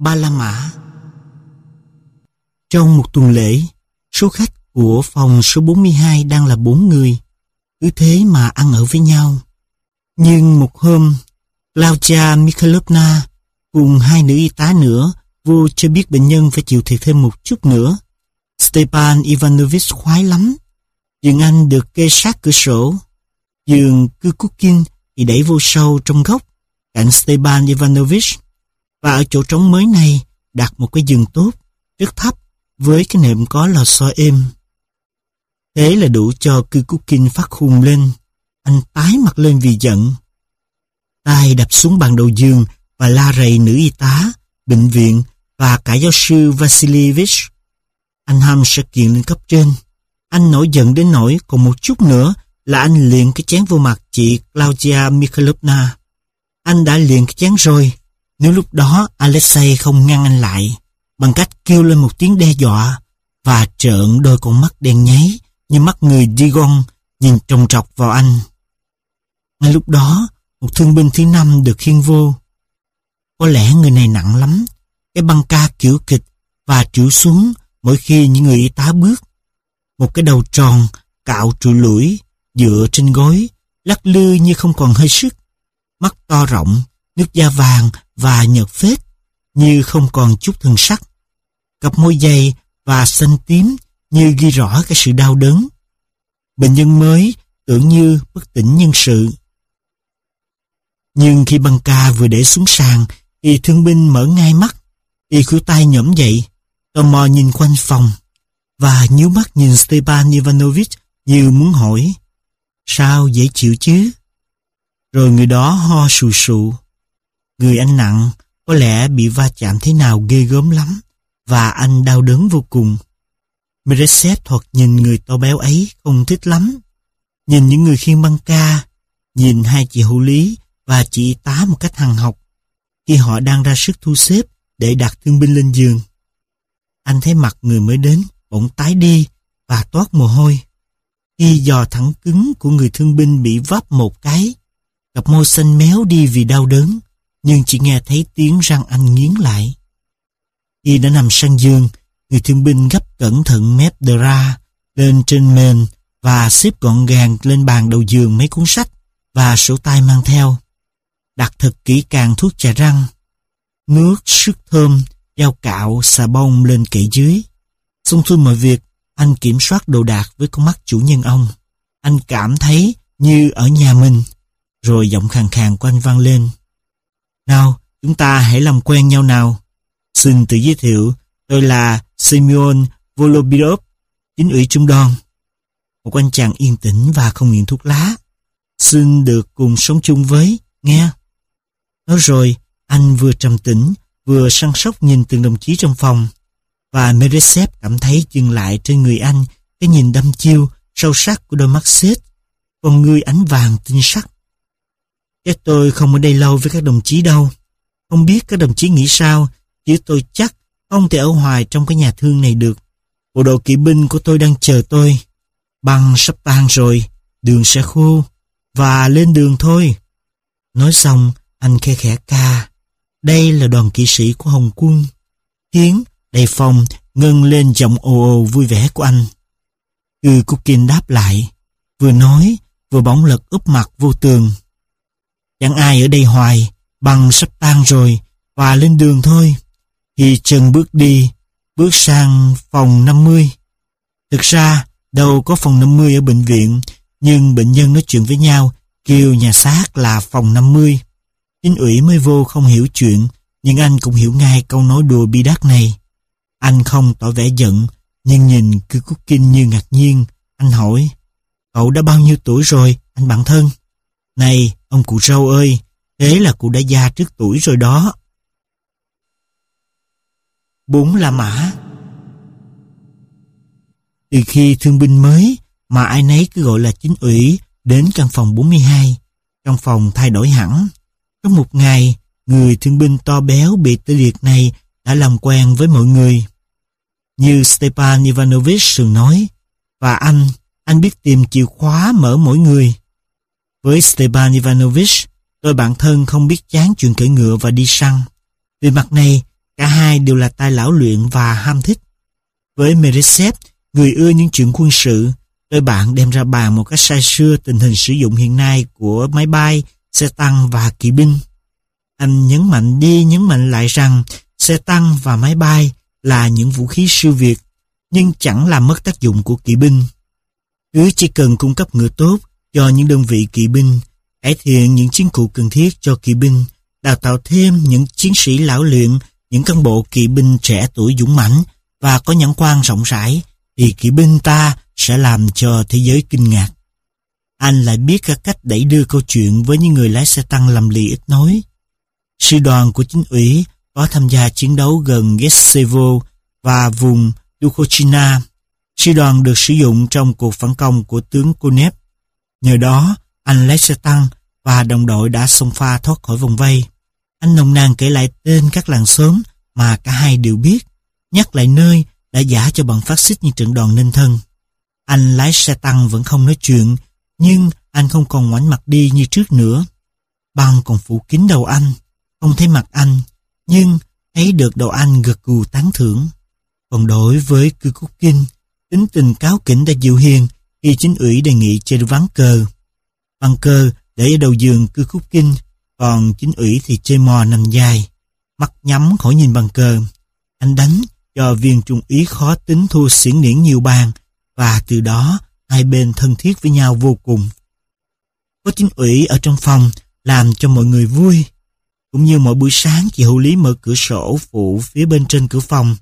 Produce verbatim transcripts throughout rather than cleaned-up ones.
Ba La Mã. Trong một tuần lễ, số khách của phòng số bốn mươi hai đang là bốn người, cứ thế mà ăn ở với nhau. Nhưng một hôm, Claudia Mikhailovna cùng hai nữ y tá nữa vô cho biết bệnh nhân phải chịu thiệt thêm một chút nữa. Stepan Ivanovich khoái lắm. Giường anh được kê sát cửa sổ. Giường Kukukin thì đẩy vô sâu trong góc cạnh Stepan Ivanovich. Và ở chỗ trống mới này đặt một cái giường tốt, rất thấp, với cái nệm có lò xo êm. Thế là đủ cho Kukukin phát khùng lên. Anh tái mặt lên vì giận. Tay đập xuống bàn đầu giường và la rầy nữ y tá, bệnh viện và cả giáo sư Vasilievich. Anh hăm sẽ kiện lên cấp trên. Anh nổi giận đến nỗi còn một chút nữa là anh liền cái chén vô mặt chị Claudia Mikhailovna. Anh đã liền cái chén rồi, nếu lúc đó Alexei không ngăn anh lại bằng cách kêu lên một tiếng đe dọa và trợn đôi con mắt đen nháy như mắt người Digon nhìn trồng trọc vào anh. Ngay lúc đó, một thương binh thứ năm được khiêng vô. Có lẽ người này nặng lắm, cái băng ca kiểu kịch và trĩu xuống mỗi khi những người y tá bước. Một cái đầu tròn, cạo trụi lũi, dựa trên gối, lắc lư như không còn hơi sức. Mắt to rộng, nước da vàng và nhợt phết, như không còn chút thần sắc. Cặp môi dày và xanh tím như ghi rõ cái sự đau đớn. Bệnh nhân mới tưởng như bất tỉnh nhân sự. Nhưng khi băng ca vừa để xuống sàn thì thương binh mở ngay mắt, y khuỷu tay nhổm dậy, tò mò nhìn quanh phòng và nhíu mắt nhìn Stepan Ivanovich như muốn hỏi: sao dễ chịu chứ? Rồi người đó ho sù sụ. Người anh nặng, có lẽ bị va chạm thế nào ghê gớm lắm và anh đau đớn vô cùng. Meresev thoạt nhìn người to béo ấy không thích lắm. Nhìn những người khiêng băng ca, nhìn hai chị hộ lý và chị y tá một cách hằng học khi họ đang ra sức thu xếp để đặt thương binh lên giường. Anh thấy mặt người mới đến bỗng tái đi và toát mồ hôi. Khi giò thẳng cứng của người thương binh bị vấp một cái, cặp môi xanh méo đi vì đau đớn, nhưng chỉ nghe thấy tiếng răng anh nghiến lại. Khi đã nằm sang giường, người thương binh gấp cẩn thận mép dra lên trên mền và xếp gọn gàng lên bàn đầu giường mấy cuốn sách và sổ tay mang theo. Đặt thật kỹ càng thuốc chà răng, nước, sức thơm, dao cạo, xà bông lên kệ dưới. Xong xuôi mọi việc, anh kiểm soát đồ đạc với con mắt chủ nhân ông. Anh cảm thấy như ở nhà mình. Rồi giọng khàn khàn của anh vang lên: nào, chúng ta hãy làm quen nhau nào. Xin tự giới thiệu, tôi là Semyon Volobirov, chính ủy Trung đoàn. Một anh chàng yên tĩnh và không nghiện thuốc lá. Xin được cùng sống chung với, nghe. Nói rồi, anh vừa trầm tĩnh, vừa săn sóc nhìn từng đồng chí trong phòng. Và Meresev cảm thấy dừng lại trên người anh cái nhìn đăm chiêu, sâu sắc của đôi mắt xếp, con ngươi ánh vàng tinh sắc. Chắc tôi không ở đây lâu với các đồng chí đâu. Không biết các đồng chí nghĩ sao, chứ tôi chắc không thể ở hoài trong cái nhà thương này được. Bộ đội kỵ binh của tôi đang chờ tôi. Băng sắp tan rồi, đường sẽ khô, và lên đường thôi. Nói xong, anh khe khẽ ca: đây là đoàn kỵ sĩ của Hồng quân. Khiến đầy phòng ngân lên giọng ồ ồ vui vẻ của anh. Kukukin đáp lại, vừa nói vừa bỗng lật úp mặt vô tường. Chẳng ai ở đây hoài, băng sắp tan rồi, và lên đường thôi. Thì chân bước đi, bước sang phòng năm mươi. Thực ra, đâu có phòng năm mươi ở bệnh viện, nhưng bệnh nhân nói chuyện với nhau, kêu nhà xác là phòng năm mươi. Chính ủy mới vô không hiểu chuyện, nhưng anh cũng hiểu ngay câu nói đùa bi đát này. Anh không tỏ vẻ giận, nhưng nhìn Kukukin như ngạc nhiên. Anh hỏi: cậu đã bao nhiêu tuổi rồi, anh bạn thân? Này, ông cụ râu ơi, thế là cụ đã già trước tuổi rồi đó. Bốn La Mã. Từ khi thương binh mới mà ai nấy cứ gọi là chính ủy đến căn phòng bốn mươi hai, căn phòng thay đổi hẳn. Trong một ngày, người thương binh to béo bị tê liệt này đã làm quen với mọi người. Như Stepan Ivanovich thường nói, và anh, anh biết tìm chìa khóa mở mỗi người. Với Stepan Ivanovich, tôi bạn thân không biết chán chuyện cưỡi ngựa và đi săn. Về mặt này, Cả hai đều là tay lão luyện và ham thích. Với Meresev, người ưa những chuyện quân sự, đôi bạn đem ra bàn một cách say sưa tình hình sử dụng hiện nay của máy bay, xe tăng và kỵ binh. Anh nhấn mạnh đi nhấn mạnh lại rằng xe tăng và máy bay là những vũ khí siêu việt, nhưng chẳng làm mất tác dụng của kỵ binh. Cứ chỉ cần cung cấp ngựa tốt cho những đơn vị kỵ binh, cải thiện những chiến cụ cần thiết cho kỵ binh, đào tạo thêm những chiến sĩ lão luyện, những cán bộ kỵ binh trẻ tuổi dũng mãnh và có nhãn quan rộng rãi, thì kỵ binh ta sẽ làm cho thế giới kinh ngạc. Anh lại biết các cách đẩy đưa câu chuyện với những người lái xe tăng lầm lì ít nói. Sư đoàn của chính ủy có tham gia chiến đấu gần Getsevo và vùng Dukhochina. Sư đoàn được sử dụng trong cuộc phản công của tướng Konev. Nhờ đó, anh lái xe tăng và đồng đội đã xông pha thoát khỏi vòng vây. Anh nồng nàn kể lại tên các làng xóm mà cả hai đều biết, nhắc lại nơi đã giả cho bọn phát xít như trận đòn nên thân. Anh lái xe tăng vẫn không nói chuyện, nhưng anh không còn ngoảnh mặt đi như trước nữa. Băng còn phủ kín đầu anh, không thấy mặt anh, nhưng thấy được đầu anh gật gù tán thưởng. Còn đối với Kukukin, tính tình cáu kỉnh đã dịu hiền khi chính ủy đề nghị chơi ván cờ. Băng cờ để ở đầu giường Kukukin, còn chính ủy thì chơi mò nằm dài, mắt nhắm khỏi nhìn bàn cờ. Anh đánh cho viên trung úy khó tính thua xiển niễn nhiều bàn, và từ đó hai bên thân thiết với nhau vô cùng. Có chính ủy ở trong phòng làm cho mọi người vui. Cũng như mỗi buổi sáng, chị Hữu Lý mở cửa sổ phụ phía bên trên cửa phòng,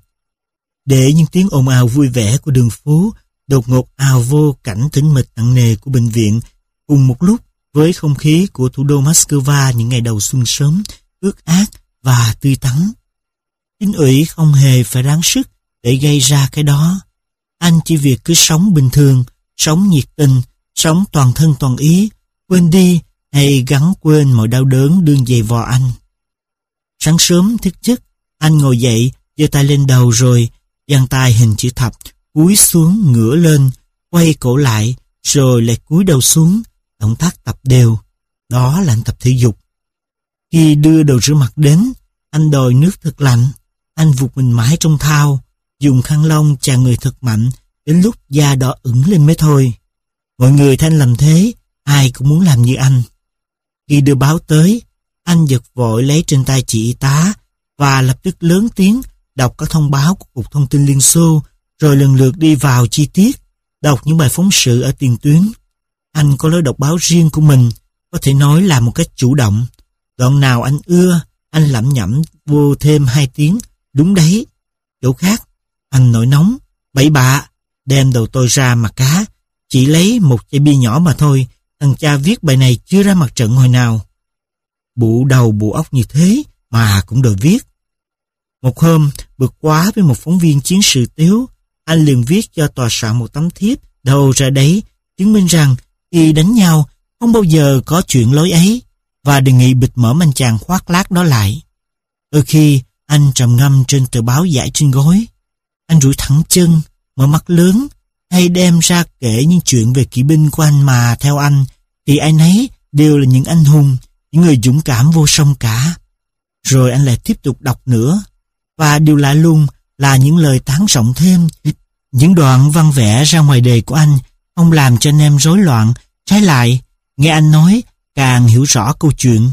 để những tiếng ồn ào vui vẻ của đường phố đột ngột ào vô cảnh tĩnh mịch nặng nề của bệnh viện, cùng một lúc với không khí của thủ đô Moscow những ngày đầu xuân sớm, ướt át và tươi tắn. Chính ủy không hề phải ráng sức để gây ra cái đó. Anh chỉ việc cứ sống bình thường, sống nhiệt tình, sống toàn thân toàn ý, quên đi hay gắn quên mọi đau đớn đương dày vò anh. Sáng sớm thức giấc, anh ngồi dậy, giơ tay lên đầu rồi giang tay hình chữ thập, cúi xuống ngửa lên, quay cổ lại, rồi lại cúi đầu xuống, động tác tập đều. Đó là anh tập thể dục. Khi đưa đồ rửa mặt đến, anh đòi nước thật lạnh. Anh vụt mình mãi trong thau, dùng khăn lông chà người thật mạnh, đến lúc da đỏ ửng lên mới thôi. Mọi người thấy anh làm thế, ai cũng muốn làm như anh. Khi đưa báo tới, anh giật vội lấy trên tay chị y tá và lập tức lớn tiếng đọc các thông báo của Cục Thông tin Liên Xô, rồi lần lượt đi vào chi tiết, đọc những bài phóng sự ở tiền tuyến. Anh có lối đọc báo riêng của mình, có thể nói là một cách chủ động. Đoạn nào anh ưa, anh lẩm nhẩm vô thêm hai tiếng, đúng đấy. Chỗ khác, anh nổi nóng, bậy bạ, đem đầu tôi ra mà cá, chỉ lấy một chai bia nhỏ mà thôi, thằng cha viết bài này chưa ra mặt trận hồi nào. Bụ đầu bụ óc như thế mà cũng đòi viết. Một hôm, bực quá với một phóng viên chiến sự tiếu, anh liền viết cho tòa soạn một tấm thiếp đầu ra đấy, chứng minh rằng khi đánh nhau không bao giờ có chuyện lối ấy, và đề nghị bịt mõm anh chàng khoác lác đó lại. Đôi khi anh trầm ngâm trên tờ báo dải trên gối, anh duỗi thẳng chân, mở mắt lớn, hay đem ra kể những chuyện về kỵ binh của anh mà theo anh thì ai nấy đều là những anh hùng, những người dũng cảm vô song cả. Rồi anh lại tiếp tục đọc nữa, và điều lạ lùng là những lời tán rộng thêm, những đoạn văn vẽ ra ngoài đề của anh không làm cho anh em rối loạn, trái lại, nghe anh nói càng hiểu rõ câu chuyện.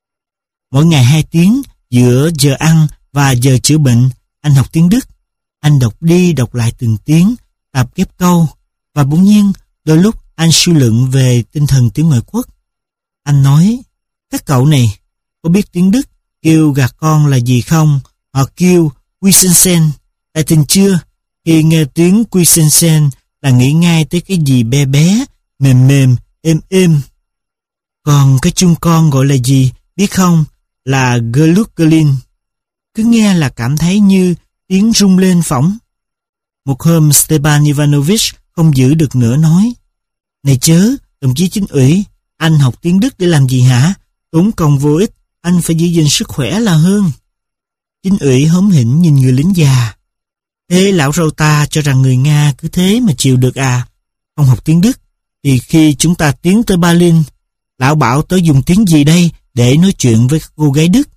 Mỗi ngày hai tiếng giữa giờ ăn và giờ chữa bệnh, anh học tiếng Đức. Anh đọc đi đọc lại từng tiếng, tập ghép câu, và bỗng nhiên đôi lúc anh suy luận về tinh thần tiếng ngoại quốc. Anh nói, các cậu này có biết tiếng Đức kêu gà con là gì không? Họ kêu Quisensen. Tại tình chưa, khi nghe tiếng Quisensen là nghĩ ngay tới cái gì bé bé, mềm mềm, êm êm. Còn cái chung con gọi là gì, biết không? Là Glucklin. Cứ nghe là cảm thấy như tiếng rung lên phỏng. Một hôm Stepan Ivanovich không giữ được nữa nói, này chớ, đồng chí chính ủy, anh học tiếng Đức để làm gì hả? Tốn công vô ích, anh phải giữ gìn sức khỏe là hơn. Chính ủy hóm hỉnh nhìn người lính già. Thế lão râu ta cho rằng người Nga cứ thế mà chịu được à? Không học tiếng Đức, thì khi chúng ta tiến tới Berlin, lão bảo tới dùng tiếng gì đây để nói chuyện với các cô gái Đức?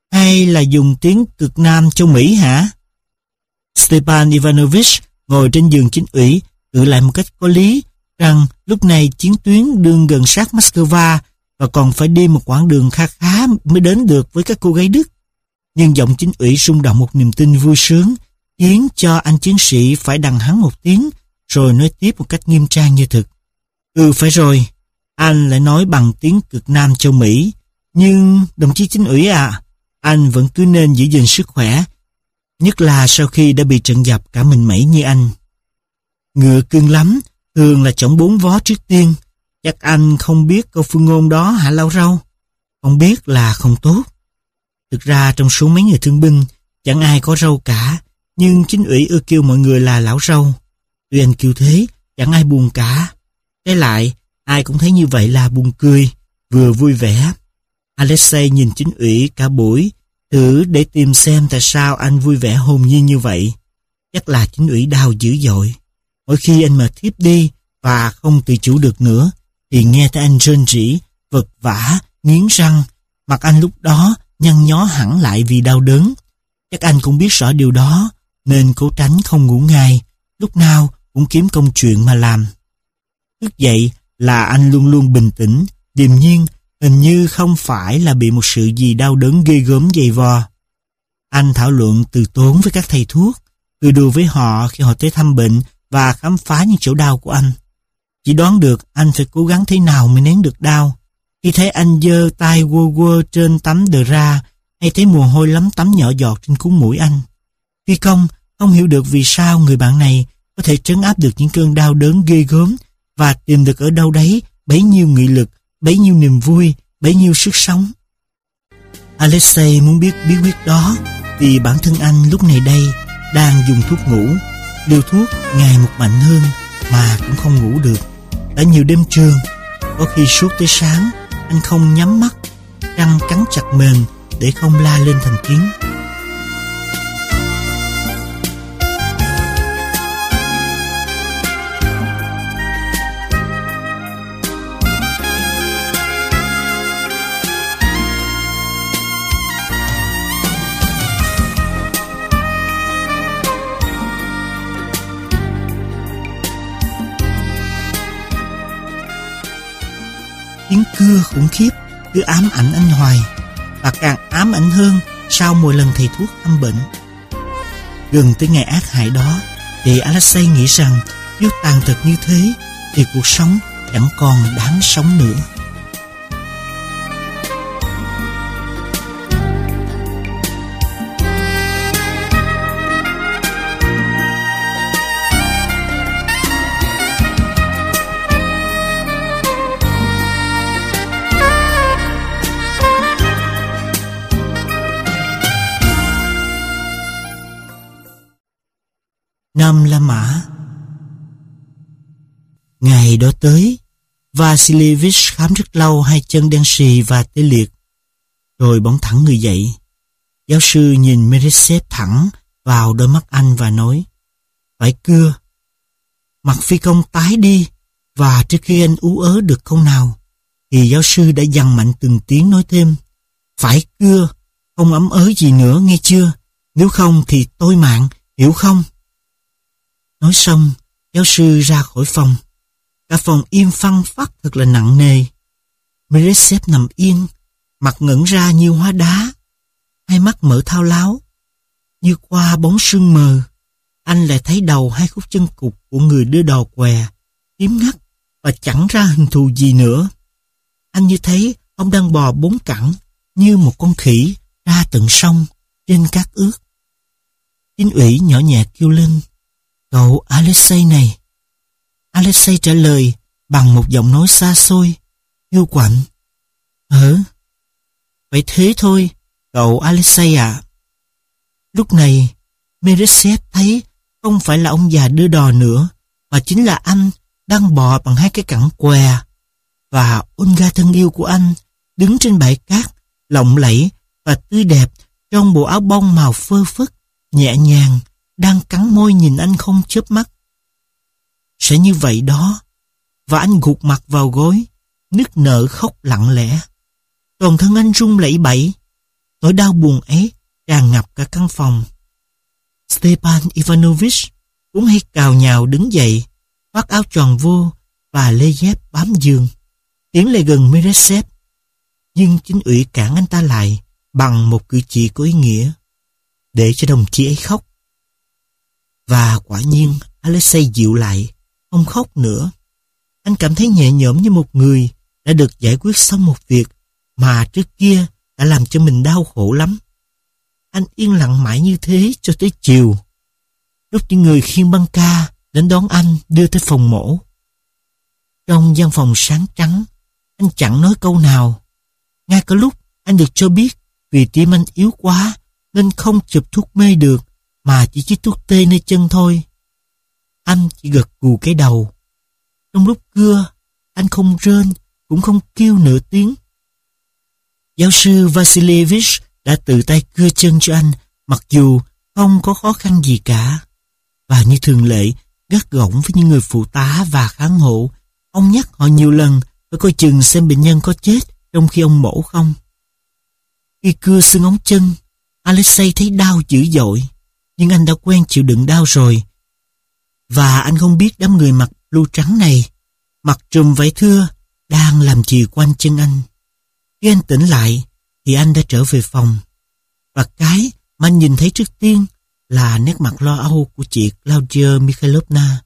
hay là dùng tiếng cực Nam châu Mỹ hả? Stepan Ivanovich ngồi trên giường chính ủy, tự lại một cách có lý rằng lúc này chiến tuyến đương gần sát Moscow và còn phải đi một quãng đường khá khá mới đến được với các cô gái Đức. Nhưng giọng chính ủy rung động một niềm tin vui sướng, khiến cho anh chiến sĩ phải đằng hắn một tiếng, rồi nói tiếp một cách nghiêm trang như thực. Ừ, phải rồi, anh lại nói bằng tiếng cực Nam châu Mỹ. Nhưng, đồng chí chính ủy à, anh vẫn cứ nên giữ gìn sức khỏe, nhất là sau khi đã bị trận dập cả mình mẩy như anh. Ngựa cưng lắm, thường là chổng bốn vó trước tiên. Chắc anh không biết câu phương ngôn đó hả Lão Râu? Không biết là không tốt. Thực ra trong số mấy người thương binh, chẳng ai có râu cả, nhưng chính ủy ưa kêu mọi người là Lão Râu. Tuy anh kêu thế, chẳng ai buồn cả. Trái lại, ai cũng thấy như vậy là buồn cười, vừa vui vẻ. Alexei nhìn chính ủy cả buổi, thử để tìm xem tại sao anh vui vẻ hồn nhiên như vậy. Chắc là chính ủy đau dữ dội. Mỗi khi anh mệt thiếp đi và không tự chủ được nữa, thì nghe thấy anh rên rỉ, vật vã, nghiến răng. Mặt anh lúc đó nhăn nhó hẳn lại vì đau đớn. Chắc anh cũng biết rõ điều đó, nên cố tránh không ngủ ngay, lúc nào cũng kiếm công chuyện mà làm. Thức dậy là anh luôn luôn bình tĩnh, điềm nhiên, hình như không phải là bị một sự gì đau đớn ghê gớm dày vò. Anh thảo luận từ tốn với các thầy thuốc, cười đùa với họ khi họ tới thăm bệnh và khám phá những chỗ đau của anh. Chỉ đoán được anh phải cố gắng thế nào mới nén được đau. Khi thấy anh giơ tay quơ quơ trên tấm đờ ra, hay thấy mồ hôi lấm tấm nhỏ giọt trên cuốn mũi anh. Phi công không hiểu được vì sao người bạn này có thể trấn áp được những cơn đau đớn ghê gớm và tìm được ở đâu đấy bấy nhiêu nghị lực, bấy nhiêu niềm vui, bấy nhiêu sức sống. Alexei muốn biết bí quyết đó vì bản thân anh lúc này đây đang dùng thuốc ngủ. Liều thuốc ngày một mạnh hơn mà cũng không ngủ được. Đã nhiều đêm trường, có khi suốt tới sáng anh không nhắm mắt, răng cắn chặt mền để không la lên thành tiếng. Tiếng cưa khủng khiếp cứ ám ảnh anh hoài, và càng ám ảnh hơn sau mỗi lần thầy thuốc thăm bệnh. Gần tới ngày ác hại đó thì Alexei nghĩ rằng nếu tàn tật như thế thì cuộc sống chẳng còn đáng sống nữa. Năm La Mã. Ngày đó tới, Vasilievich khám rất lâu hai chân đen xì và tê liệt, rồi bỗng thẳng người dậy. Giáo sư nhìn Meresev thẳng vào đôi mắt anh và nói: "Phải cưa." Mặt phi công tái đi, và trước khi anh ú ớ được câu nào, thì giáo sư đã dằn mạnh từng tiếng nói thêm: "Phải cưa, không ấm ớ gì nữa nghe chưa? Nếu không thì tôi mạng, hiểu không?" Nói xong, giáo sư ra khỏi phòng. Cả phòng im phăng phắc thật là nặng nề. Meresev nằm yên, mặt ngẩn ra như hóa đá, hai mắt mở thao láo. Như qua bóng sương mờ, anh lại thấy đầu hai khúc chân cụt của người đưa đò què, tím ngắt và chẳng ra hình thù gì nữa. Anh như thấy ông đang bò bốn cẳng như một con khỉ ra tận sông trên cát ướt. Chính ủy nhỏ nhẹ kêu lên: "Cậu Alexei này." Alexei trả lời bằng một giọng nói xa xôi, hiu quạnh: "Hở? Vậy thế thôi, cậu Alexei à." Lúc này, Meresev thấy không phải là ông già đưa đò nữa, mà chính là anh đang bò bằng hai cái cẳng què. Và Olga thân yêu của anh đứng trên bãi cát, lộng lẫy và tươi đẹp trong bộ áo bông màu phơ phất, nhẹ nhàng, đang cắn môi nhìn anh không chớp mắt. Sẽ như vậy đó. Và anh gục mặt vào gối, nức nở khóc lặng lẽ. Toàn thân anh run lẩy bẩy. Nỗi đau buồn ấy tràn ngập cả căn phòng. Stepan Ivanovich cũng hay cào nhào đứng dậy, khoác áo tròn vô và lê dép bám giường, tiến lại gần Meresev. Nhưng chính ủy cản anh ta lại bằng một cử chỉ có ý nghĩa, để cho đồng chí ấy khóc. Và quả nhiên Alexei dịu lại, không khóc nữa. Anh cảm thấy nhẹ nhõm như một người đã được giải quyết xong một việc mà trước kia đã làm cho mình đau khổ lắm. Anh yên lặng mãi như thế cho tới chiều, lúc những người khiêng băng ca đến đón anh đưa tới phòng mổ. Trong gian phòng sáng trắng, anh chẳng nói câu nào. Ngay cả lúc anh được cho biết vì tim anh yếu quá nên không chụp thuốc mê được, mà chỉ chích thuốc tê nơi chân thôi. Anh chỉ gật gù cái đầu. Trong lúc cưa, anh không rên, cũng không kêu nửa tiếng. Giáo sư Vasilievich đã tự tay cưa chân cho anh, mặc dù không có khó khăn gì cả. Và như thường lệ, gắt gỏng với những người phụ tá và kháng hộ, ông nhắc họ nhiều lần phải coi chừng xem bệnh nhân có chết trong khi ông mổ không. Khi cưa xương ống chân, Alexei thấy đau dữ dội, nhưng anh đã quen chịu đựng đau rồi. Và anh không biết đám người mặc blue trắng này, mặc trùm vải thưa, đang làm gì quanh chân anh. Khi anh tỉnh lại, thì anh đã trở về phòng. Và cái mà anh nhìn thấy trước tiên là nét mặt lo âu của chị Claudia Mikhailovna.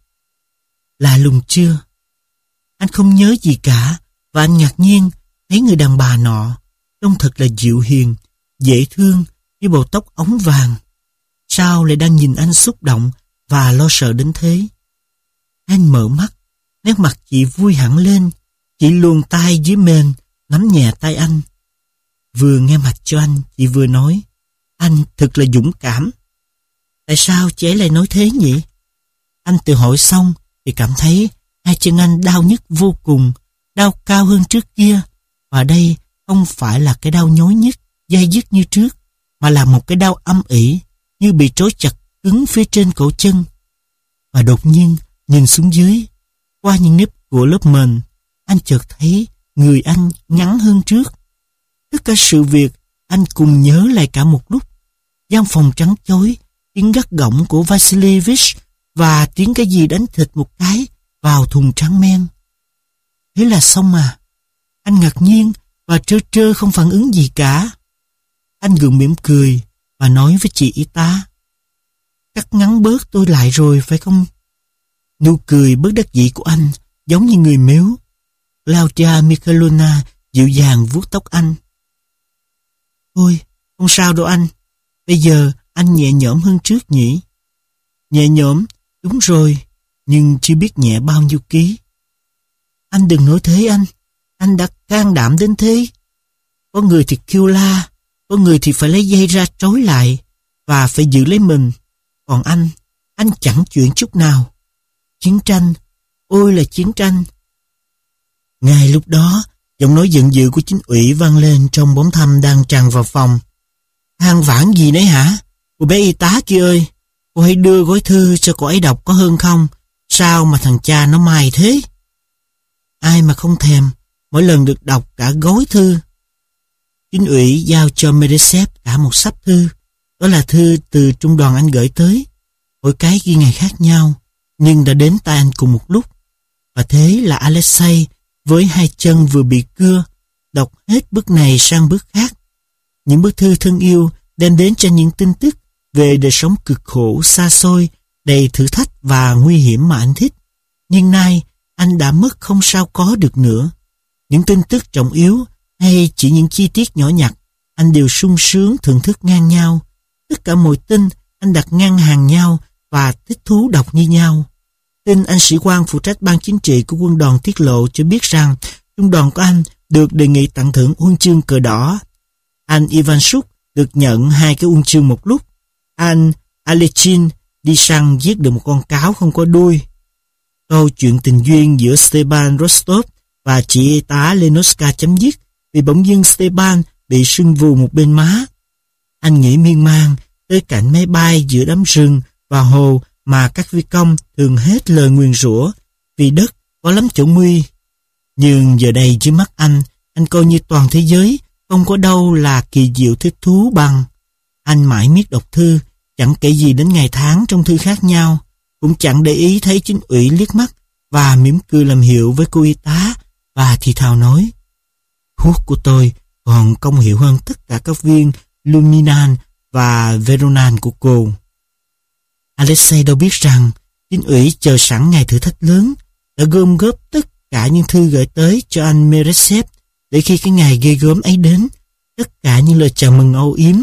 Lạ lùng chưa? Anh không nhớ gì cả, và anh ngạc nhiên thấy người đàn bà nọ trông thật là dịu hiền, dễ thương, với bộ tóc óng vàng. Sao lại đang nhìn anh xúc động và lo sợ đến thế? Anh mở mắt, nét mặt chị vui hẳn lên. Chị luồn tay dưới mền, nắm nhẹ tay anh. Vừa nghe mạch cho anh, chị vừa nói, anh thật là dũng cảm. Tại sao chị ấy lại nói thế nhỉ? Anh tự hỏi xong thì cảm thấy hai chân anh đau nhức vô cùng, đau cao hơn trước kia. Và đây không phải là cái đau nhói nhức, dai dứt như trước, mà là một cái đau âm ỉ, như bị trói chặt cứng phía trên cổ chân. Và đột nhiên nhìn xuống dưới, qua những nếp của lớp mền, anh chợt thấy người anh ngắn hơn trước. Tất cả sự việc anh cùng nhớ lại cả một lúc. Gian phòng trắng chói, tiếng gắt gỏng của Vasilievich và tiếng cái gì đánh thịt một cái vào thùng trắng men. Thế là xong à? Anh ngạc nhiên và trơ trơ không phản ứng gì cả. Anh gượng mỉm cười và nói với chị y tá, cắt ngắn bớt tôi lại rồi phải không? Nụ cười bất đắc dĩ của anh giống như người mếu. Claudia Mikhailovna dịu dàng vuốt tóc anh. Thôi, không sao đâu anh. Bây giờ anh nhẹ nhõm hơn trước nhỉ? Nhẹ nhõm, đúng rồi, nhưng chưa biết nhẹ bao nhiêu ký. Anh đừng nói thế anh. Anh đã can đảm đến thế. Có người thì kêu la, có người thì phải lấy dây ra trói lại và phải giữ lấy mình. Còn anh, anh chẳng chuyện chút nào. Chiến tranh, ôi là chiến tranh. Ngay lúc đó, giọng nói giận dữ của chính ủy vang lên trong bóng thăm đang tràn vào phòng. Than vãn gì đấy hả? Cô bé y tá kia ơi, cô hãy đưa gói thư cho cô ấy đọc có hơn không? Sao mà thằng cha nó mai thế? Ai mà không thèm, mỗi lần được đọc cả gói thư. Chính ủy giao cho Meresev cả một sắp thư. Đó là thư từ trung đoàn anh gửi tới. Mỗi cái ghi ngày khác nhau, nhưng đã đến tay anh cùng một lúc. Và thế là Alexei với hai chân vừa bị cưa, đọc hết bức này sang bức khác. Những bức thư thân yêu đem đến cho những tin tức về đời sống cực khổ, xa xôi, đầy thử thách và nguy hiểm mà anh thích. Nhưng nay, anh đã mất không sao có được nữa. Những tin tức trọng yếu hay chỉ những chi tiết nhỏ nhặt, anh đều sung sướng thưởng thức ngang nhau. Tất cả mọi tin anh đặt ngang hàng nhau và thích thú đọc như nhau. Tin anh sĩ quan phụ trách ban chính trị của quân đoàn tiết lộ cho biết rằng trung đoàn của anh được đề nghị tặng thưởng huân chương cờ đỏ. Anh Ivan Suk được nhận hai cái huân chương một lúc. Anh Alechin đi săn giết được một con cáo không có đuôi. Câu chuyện tình duyên giữa Stepan Rostov và chị y tá Lenoska chấm dứt vì bỗng dưng Stepan bị sưng vù một bên má. Anh nghĩ miên man tới cảnh máy bay giữa đám rừng và hồ mà các phi công thường hết lời nguyền rủa vì đất có lắm chỗ nguy. Nhưng giờ đây dưới mắt anh, anh coi như toàn thế giới Không có đâu là kỳ diệu thích thú bằng. Anh mãi miết đọc thư, chẳng kể gì đến ngày tháng trong thư khác nhau, cũng chẳng để ý thấy chính ủy liếc mắt và mỉm cười làm hiệu với cô y tá và thì thào nói: thuốc của tôi còn công hiệu hơn tất cả các viên Luminan và Veronan của cô. Alexei đâu biết rằng chính ủy chờ sẵn ngày thử thách lớn, đã gom góp tất cả những thư gửi tới cho anh Meresev, để khi cái ngày ghê gớm ấy đến, tất cả những lời chào mừng âu yếm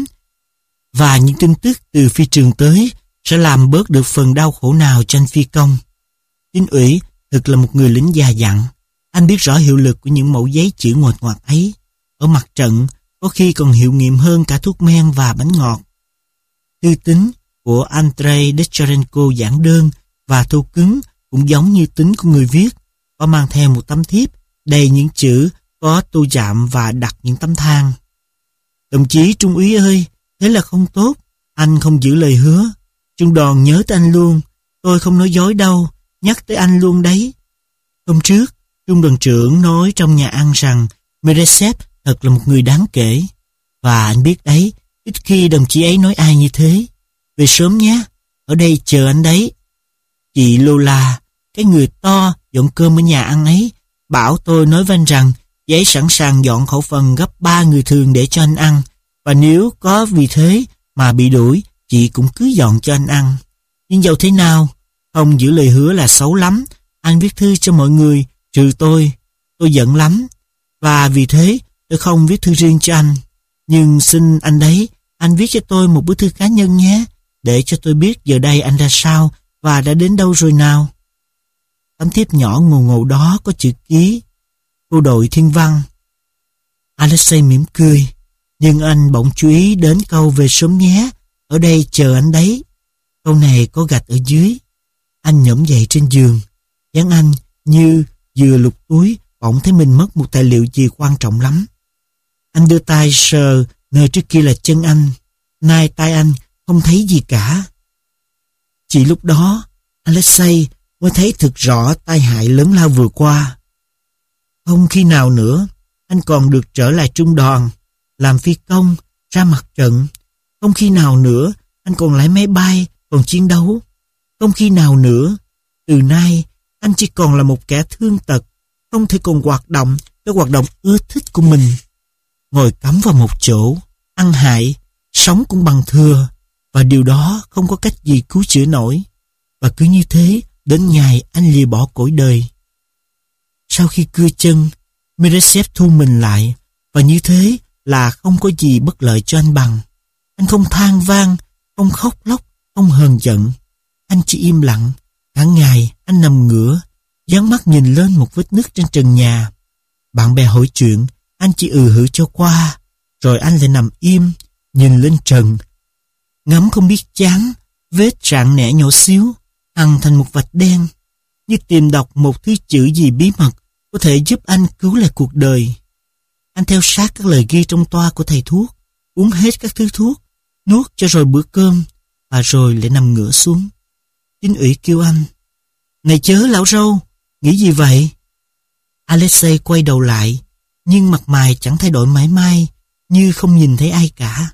và những tin tức từ phi trường tới sẽ làm bớt được phần đau khổ nào cho anh phi công. Chính ủy thực là một người lính già dặn. Anh biết rõ hiệu lực của những mẩu giấy chữ ngoạch ngoạc ấy. Ở mặt trận, có khi còn hiệu nghiệm hơn cả thuốc men và bánh ngọt. Thư tín của Andrei Decharenko giản đơn và thô cứng, cũng giống như tính của người viết, có mang theo một tấm thiếp đầy những chữ có tô chạm và đặt những tấm than. Đồng chí trung úy ơi, thế là không tốt, anh không giữ lời hứa. Trung đoàn nhớ tới anh luôn, tôi không nói dối đâu, nhắc tới anh luôn đấy. Hôm trước, trung đoàn trưởng nói trong nhà ăn rằng Meresev thật là một người đáng kể. Và anh biết đấy, ít khi đồng chí ấy nói ai như thế. Về sớm nhé, ở đây chờ anh đấy. Chị Lola, cái người to dọn cơm ở nhà ăn ấy, bảo tôi nói với anh rằng chị ấy sẵn sàng dọn khẩu phần gấp ba người thường để cho anh ăn. Và nếu có vì thế mà bị đuổi, chị cũng cứ dọn cho anh ăn. Nhưng dẫu thế nào, không giữ lời hứa là xấu lắm. Anh viết thư cho mọi người, trừ tôi. Tôi giận lắm. Và vì thế, tôi không viết thư riêng cho anh. Nhưng xin anh đấy, anh viết cho tôi một bức thư cá nhân nhé, để cho tôi biết giờ đây anh ra sao và đã đến đâu rồi nào. Tấm thiếp nhỏ ngồ ngồ đó có chữ ký cô đội thiên văn. Alexei mỉm cười, nhưng anh bỗng chú ý đến câu về sớm nhé, ở đây chờ anh đấy. Câu này có gạch ở dưới. Anh nhổm dậy trên giường, dáng anh như vừa lục túi, bỗng thấy mình mất một tài liệu gì quan trọng lắm. Anh đưa tay sờ nơi trước kia là chân anh, nay tay anh không thấy gì cả. Chỉ lúc đó, Alexei mới thấy thực rõ tai hại lớn lao vừa qua. Không khi nào nữa, anh còn được trở lại trung đoàn, làm phi công, ra mặt trận. Không khi nào nữa, anh còn lái máy bay, còn chiến đấu. Không khi nào nữa, từ nay, anh chỉ còn là một kẻ thương tật, không thể còn hoạt động cái hoạt động ưa thích của mình. Ngồi cắm vào một chỗ, ăn hại, sống cũng bằng thừa, và điều đó không có cách gì cứu chữa nổi. Và cứ như thế, đến ngày anh lìa bỏ cõi đời. Sau khi cưa chân, Meresev thu mình lại, và như thế là không có gì bất lợi cho anh bằng. Anh không than vang, không khóc lóc, không hờn giận. Anh chỉ im lặng. Cả ngày anh nằm ngửa, dán mắt nhìn lên một vết nứt trên trần nhà. Bạn bè hỏi chuyện, anh chỉ ừ hử cho qua, rồi anh lại nằm im, nhìn lên trần, ngắm không biết chán, vết rạn nẻ nhỏ xíu, hằn thành một vạch đen, như tìm đọc một thứ chữ gì bí mật có thể giúp anh cứu lại cuộc đời. Anh theo sát các lời ghi trong toa của thầy thuốc, uống hết các thứ thuốc, nuốt cho rồi bữa cơm, và rồi lại nằm ngửa xuống. Chính ủy kêu anh: "Này chớ lão râu, nghĩ gì vậy?" Alexei quay đầu lại, nhưng mặt mày chẳng thay đổi mãi may, như không nhìn thấy ai cả.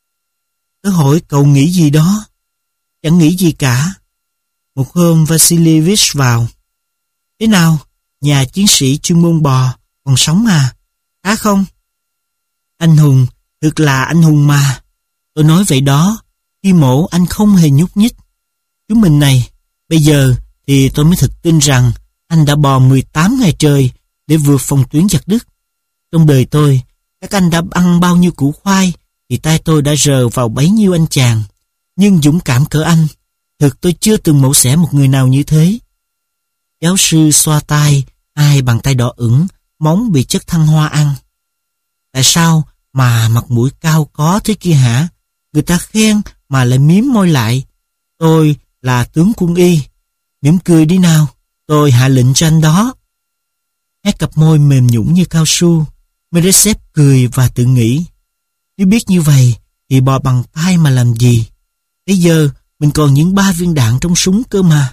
"Tớ hỏi cậu nghĩ gì đó?" "Chẳng nghĩ gì cả." Một hôm Vasilievich vào. "Thế nào, nhà chiến sĩ chuyên môn bò còn sống à? Khá không?" "Anh hùng, thực là anh hùng mà." Tôi nói vậy đó, khi mổ anh không hề nhúc nhích. Chúng mình này, bây giờ thì tôi mới thực tin rằng anh đã bò mười tám ngày trời để vượt phòng tuyến giặc Đức. Trong đời tôi, các anh đã ăn bao nhiêu củ khoai thì tay tôi đã rờ vào bấy nhiêu anh chàng. Nhưng dũng cảm cỡ anh, thực tôi chưa từng mổ xẻ một người nào như thế. Giáo sư xoa tay, hai bàn tay đỏ ửng, móng bị chất thăng hoa ăn. Tại sao mà mặt mũi cao có thế kia hả? Người ta khen mà lại miếm môi lại. Tôi là tướng quân y. Mỉm cười đi nào, tôi hạ lệnh cho anh đó. Hai cặp môi mềm nhũn như cao su. Meresev cười và tự nghĩ, nếu biết như vậy thì bò bằng tay mà làm gì? Bây giờ mình còn những ba viên đạn trong súng cơ mà.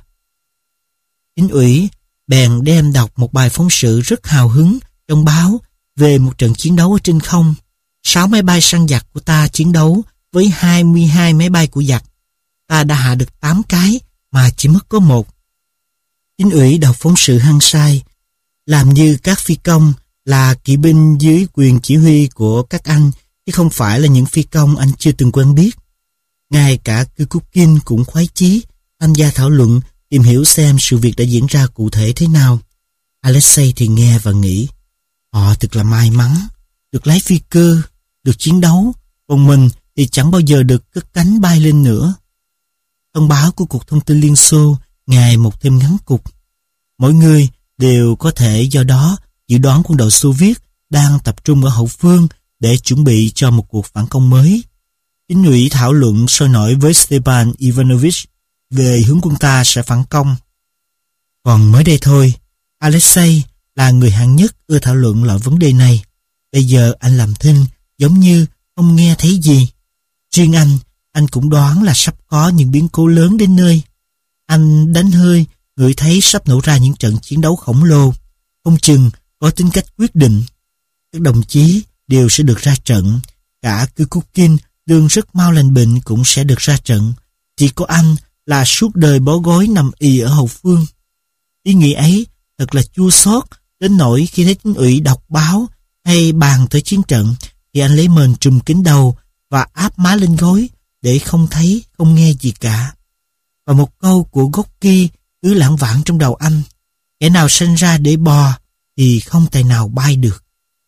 Chính ủy bèn đem đọc một bài phóng sự rất hào hứng trong báo về một trận chiến đấu ở trên không. Sáu máy bay săn giặc của ta chiến đấu với hai mươi hai máy bay của giặc. Ta đã hạ được tám cái mà chỉ mất có một. Chính ủy đọc phóng sự hăng say, làm như các phi công là kỵ binh dưới quyền chỉ huy của các anh, chứ không phải là những phi công anh chưa từng quen biết. Ngay cả Kukukin cũng khoái chí tham gia thảo luận, tìm hiểu xem sự việc đã diễn ra cụ thể thế nào. Alexei thì nghe và nghĩ, họ thật là may mắn, được lái phi cơ, được chiến đấu, còn mình thì chẳng bao giờ được cất cánh bay lên nữa. Thông báo của Cục Thông tin Liên Xô ngày một thêm ngắn cục. Mỗi người đều có thể do đó dự đoán quân đội Xô Viết đang tập trung ở hậu phương để chuẩn bị cho một cuộc phản công mới. Chính ủy thảo luận sôi nổi với Stepan Ivanovich về hướng quân ta sẽ phản công. Còn mới đây thôi, Alexei là người hạng nhất ưa thảo luận loại vấn đề này. Bây giờ anh làm thinh giống như không nghe thấy gì. Riêng anh, anh cũng đoán là sắp có những biến cố lớn đến nơi. Anh đánh hơi, ngửi thấy sắp nổ ra những trận chiến đấu khổng lồ, không chừng có tính cách quyết định. Các đồng chí đều sẽ được ra trận, cả Kukukin đương rất mau lành bệnh cũng sẽ được ra trận. Chỉ có anh là suốt đời bó gối nằm ì ở hậu phương. Ý nghĩ ấy thật là chua xót đến nỗi khi thấy chính ủy đọc báo hay bàn tới chiến trận thì anh lấy mền trùm kín đầu và áp má lên gối để không thấy, không nghe gì cả. Và một câu của Gorky cứ lãng vảng trong đầu anh: kẻ nào sinh ra để bò thì không tài nào bay được.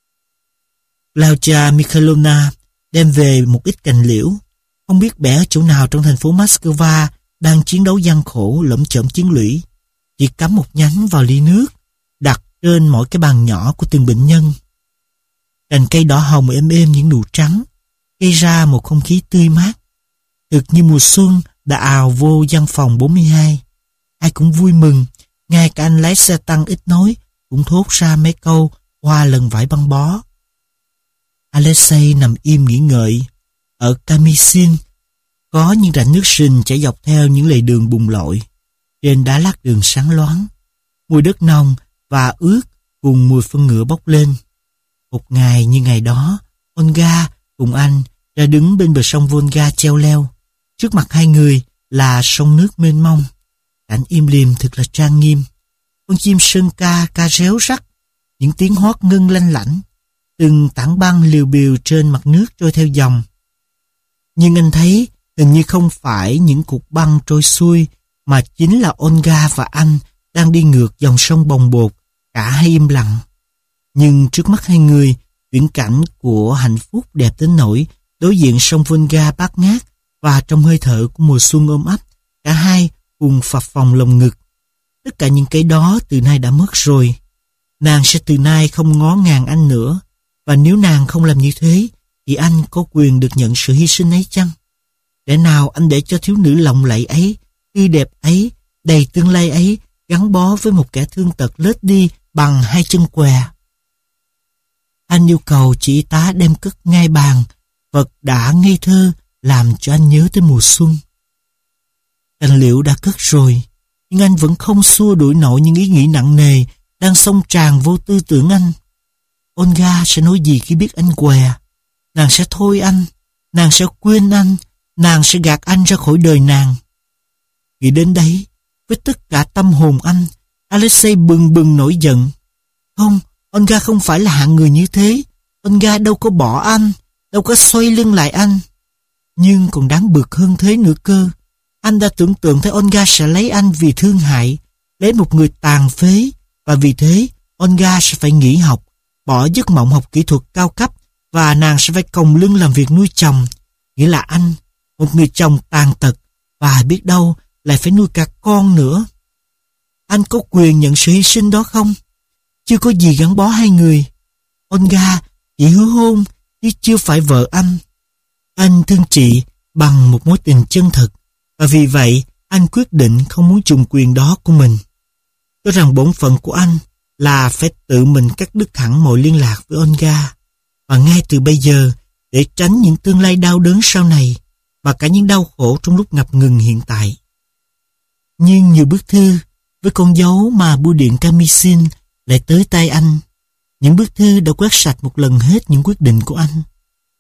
Claudia Mikhailovna đem về một ít cành liễu, không biết bẻ ở chỗ nào trong thành phố Moscow đang chiến đấu gian khổ lẫm chởm chiến lũy. Chỉ cắm một nhánh vào ly nước, đặt trên mỗi cái bàn nhỏ của từng bệnh nhân. Cành cây đỏ hồng êm êm những nụ trắng, gây ra một không khí tươi mát. Thực như mùa xuân đã ào vô văn phòng bốn mươi hai. Ai cũng vui mừng, ngay cả anh lái xe tăng ít nói cũng thốt ra mấy câu qua lần vải băng bó. Alexei nằm im nghỉ ngợi. Ở Kamisin có những rãnh nước sình chảy dọc theo những lề đường bùn lội. Trên đá lát đường sáng loáng, mùi đất nồng và ướt cùng mùi phân ngựa bốc lên. Một ngày như ngày đó, Olga cùng anh ra đứng bên bờ sông Volga treo leo. Trước mặt hai người là sông nước mênh mông. Cảnh im lìm thật là trang nghiêm. Con chim sơn ca ca réo rắt, những tiếng hót ngân lanh lảnh. Từng tảng băng liều biều trên mặt nước trôi theo dòng. Nhưng anh thấy hình như không phải những cục băng trôi xuôi, mà chính là Olga và anh đang đi ngược dòng sông bồng bột, cả hai im lặng. Nhưng trước mắt hai người, viễn cảnh của hạnh phúc đẹp đến nỗi đối diện sông Volga bát ngát và trong hơi thở của mùa xuân ôm ấp, cả hai cùng phập phồng lồng ngực. Tất cả những cái đó từ nay đã mất rồi. Nàng sẽ từ nay không ngó ngàng anh nữa, và nếu nàng không làm như thế thì anh có quyền được nhận sự hy sinh ấy chăng? Để nào anh để cho thiếu nữ lộng lẫy ấy, tươi đẹp ấy, đầy tương lai ấy gắn bó với một kẻ thương tật lết đi bằng hai chân què? Anh yêu cầu chị y tá đem cất ngay bàn vật đã ngây thơ làm cho anh nhớ tới mùa xuân. Cành liễu đã cất rồi, nhưng anh vẫn không xua đuổi nổi những ý nghĩ nặng nề đang xông tràn vô tư tưởng anh. Olga sẽ nói gì khi biết anh què? Nàng sẽ thôi anh, nàng sẽ quên anh, nàng sẽ gạt anh ra khỏi đời nàng. Nghĩ đến đấy, với tất cả tâm hồn anh, Alexei bừng bừng nổi giận. Không, Olga không phải là hạng người như thế. Olga đâu có bỏ anh, đâu có xoay lưng lại anh. Nhưng còn đáng bực hơn thế nữa cơ. Anh đã tưởng tượng thấy Olga sẽ lấy anh vì thương hại, lấy một người tàn phế, và vì thế Olga sẽ phải nghỉ học, bỏ giấc mộng học kỹ thuật cao cấp, và nàng sẽ phải còng lưng làm việc nuôi chồng. Nghĩa là anh, một người chồng tàn tật, và biết đâu lại phải nuôi cả con nữa. Anh có quyền nhận sự hy sinh đó không? Chưa có gì gắn bó hai người. Olga chỉ hứa hôn, chứ chưa phải vợ anh. Anh thương chị bằng một mối tình chân thật, và vì vậy anh quyết định không muốn trùng quyền đó của mình. Cho rằng bổn phận của anh là phải tự mình cắt đứt hẳn mọi liên lạc với Olga. Và ngay từ bây giờ, để tránh những tương lai đau đớn sau này, và cả những đau khổ trong lúc ngập ngừng hiện tại. Nhưng nhiều bức thư với con dấu mà bưu điện Kamisin lại tới tay anh. Những bức thư đã quét sạch một lần hết những quyết định của anh.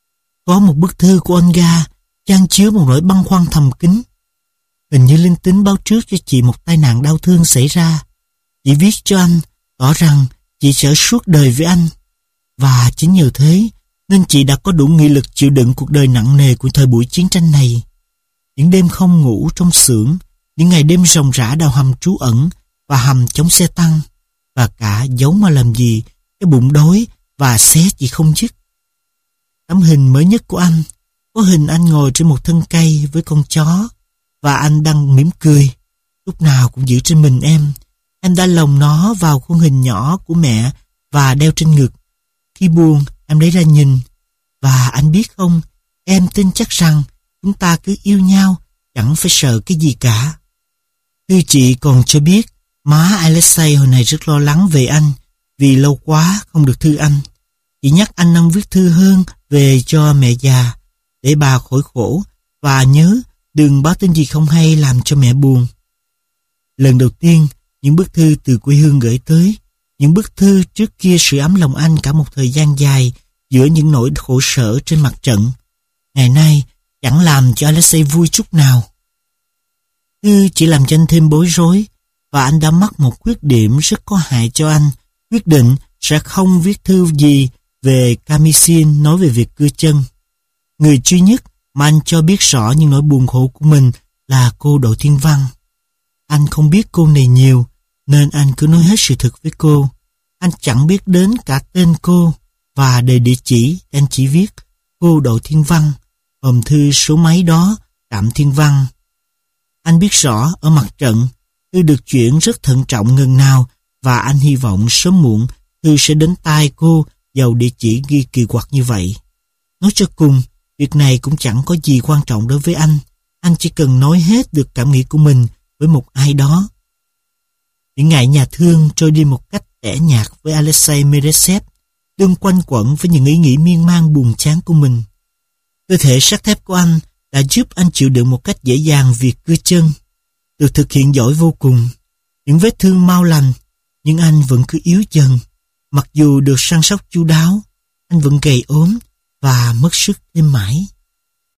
có một bức thư của Olga chan chứa một nỗi băn khoăn thầm kín. Hình như linh tính báo trước cho chị một tai nạn đau thương xảy ra. Chị viết cho anh, tỏ rằng chị sẽ suốt đời với anh. Và chính nhờ thế nên chị đã có đủ nghị lực chịu đựng cuộc đời nặng nề của thời buổi chiến tranh này. Những đêm không ngủ trong xưởng, những ngày đêm ròng rã đào hầm trú ẩn và hầm chống xe tăng, và cả giấu mà làm gì, cái bụng đói và xé chị không dứt. Tấm hình mới nhất của anh có hình anh ngồi trên một thân cây với con chó, và anh đang mỉm cười, lúc nào cũng giữ trên mình em. Em đã lồng nó vào khuôn hình nhỏ của mẹ và đeo trên ngực. Khi buồn, em lấy ra nhìn. Và anh biết không, em tin chắc rằng chúng ta cứ yêu nhau, chẳng phải sợ cái gì cả. Thư chị còn cho biết má Alexei hồi này rất lo lắng về anh vì lâu quá không được thư anh. Chị nhắc anh nên viết thư hơn về cho mẹ già để bà khỏi khổ, và nhớ đừng báo tin gì không hay làm cho mẹ buồn. Lần đầu tiên những bức thư từ quê hương gửi tới, những bức thư trước kia sưởi ấm lòng anh cả một thời gian dài giữa những nỗi khổ sở trên mặt trận, ngày nay chẳng làm cho Alexei vui chút nào. Thư chỉ làm cho anh thêm bối rối, và anh đã mắc một khuyết điểm rất có hại cho anh, quyết định sẽ không viết thư gì về Kamisin nói về việc cưa chân. Người duy nhất mà anh cho biết rõ những nỗi buồn khổ của mình là cô Đỗ Thiên Văn. Anh không biết cô này nhiều, nên anh cứ nói hết sự thật với cô. Anh chẳng biết đến cả tên cô, và đề địa chỉ anh chỉ viết cô Đỗ Thiên Văn, hòm thư số mấy đó, Trạm Thiên Văn. Anh biết rõ ở mặt trận, thư được chuyển rất thận trọng ngần nào, và anh hy vọng sớm muộn thư sẽ đến tai cô dầu địa chỉ ghi kỳ quặc như vậy. Nói cho cùng, việc này cũng chẳng có gì quan trọng đối với anh. Anh chỉ cần nói hết được cảm nghĩ của mình với một ai đó. Những ngày nhà thương trôi đi một cách tẻ nhạt với Alexei Meresev, đương quanh quẩn với những ý nghĩ miên man buồn chán của mình. Cơ thể sắt thép của anh đã giúp anh chịu đựng một cách dễ dàng việc cưa chân, được thực hiện giỏi vô cùng. Những vết thương mau lành, nhưng anh vẫn cứ yếu dần. Mặc dù được săn sóc chu đáo, anh vẫn gầy ốm và mất sức thêm mãi.